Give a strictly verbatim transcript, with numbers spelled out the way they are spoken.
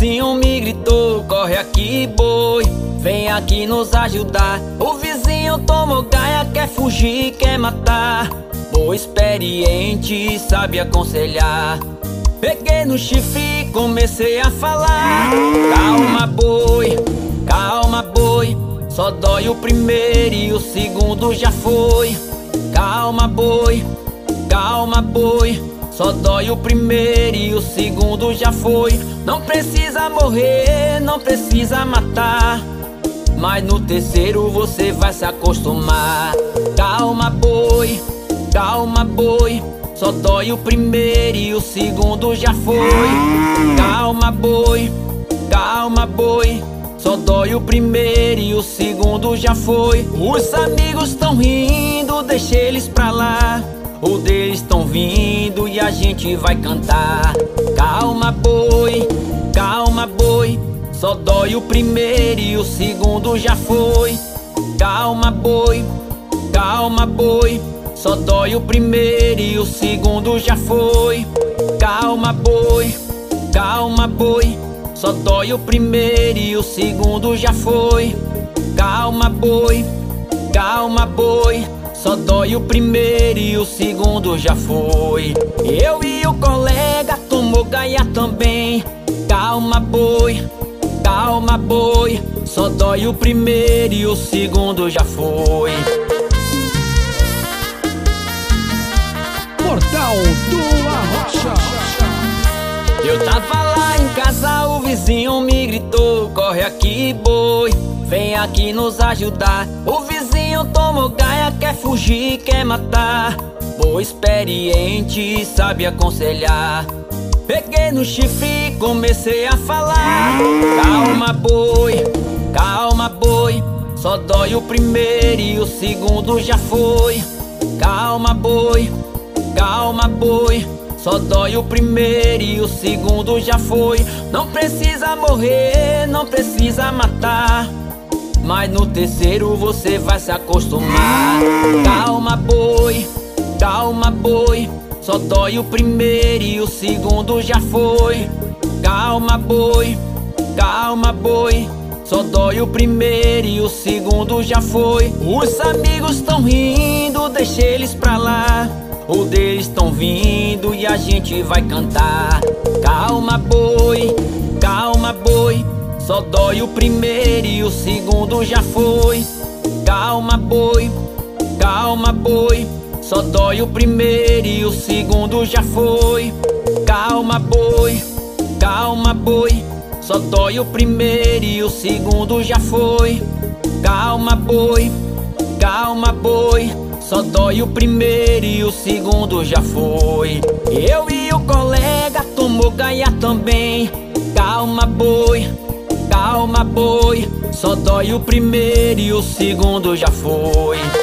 vizinho me gritou: corre aqui, boi, vem aqui nos ajudar. O vizinho tomou gaia, quer fugir, quer matar. Boi experiente, sabe aconselhar. Peguei no chifre e comecei a falar: calma, boi, calma, boi, só dói o primeiro e o segundo já foi. Calma, boi, calma, boi, só dói o primeiro e o segundo já foi. Não precisa morrer, não precisa matar, mas no terceiro você vai se acostumar. Calma, boi, calma, boi, só dói o primeiro e o segundo já foi. Calma, boi, calma, boi, só dói o primeiro e o segundo já foi. Os amigos tão rindo, deixa eles pra lá. O deles tão vindo e a gente vai cantar. Calma, boi, calma, boi, só dói o primeiro e o segundo já foi. Calma, boi, calma, boi, só dói o primeiro e o segundo já foi. Calma, boi, calma, boi, só dói o primeiro e o segundo já foi. Calma, boi, calma, boi, só dói o primeiro e o segundo já foi. Eu e o colega tomou gaia também. Calma, boi, calma, boi, só dói o primeiro e o segundo já foi. Portal do Arrocha. Eu tava lá em casa, o vizinho me gritou: corre aqui, boi, vem aqui nos ajudar. O vizinho tomou gaia, quer fugir, quer matar. Boi experiente, sabe aconselhar. Peguei no chifre e comecei a falar: calma, boi, calma, boi, só dói o primeiro e o segundo já foi. Calma, boi, calma, boi, só dói o primeiro e o segundo já foi. Não precisa morrer, não precisa matar, mas no terceiro você vai se acostumar. Calma, boi, calma, boi, só dói o primeiro e o segundo já foi. Calma, boi, calma, boi, só dói o primeiro e o segundo já foi. Os amigos tão rindo, deixa eles pra lá. O deles tão vindo e a gente vai cantar. Calma, boi, calma, boi, só dói o primeiro e o segundo já foi. Calma, boi, calma, boi, só dói o primeiro e o segundo já foi. Calma, boi, calma, boi, só dói o primeiro e o segundo já foi. Calma, boi, calma, boi, só dói o primeiro e o segundo já foi. Eu e o colega tomou gaia também. Calma, boi, calma, boi, só dói o primeiro e o segundo já foi.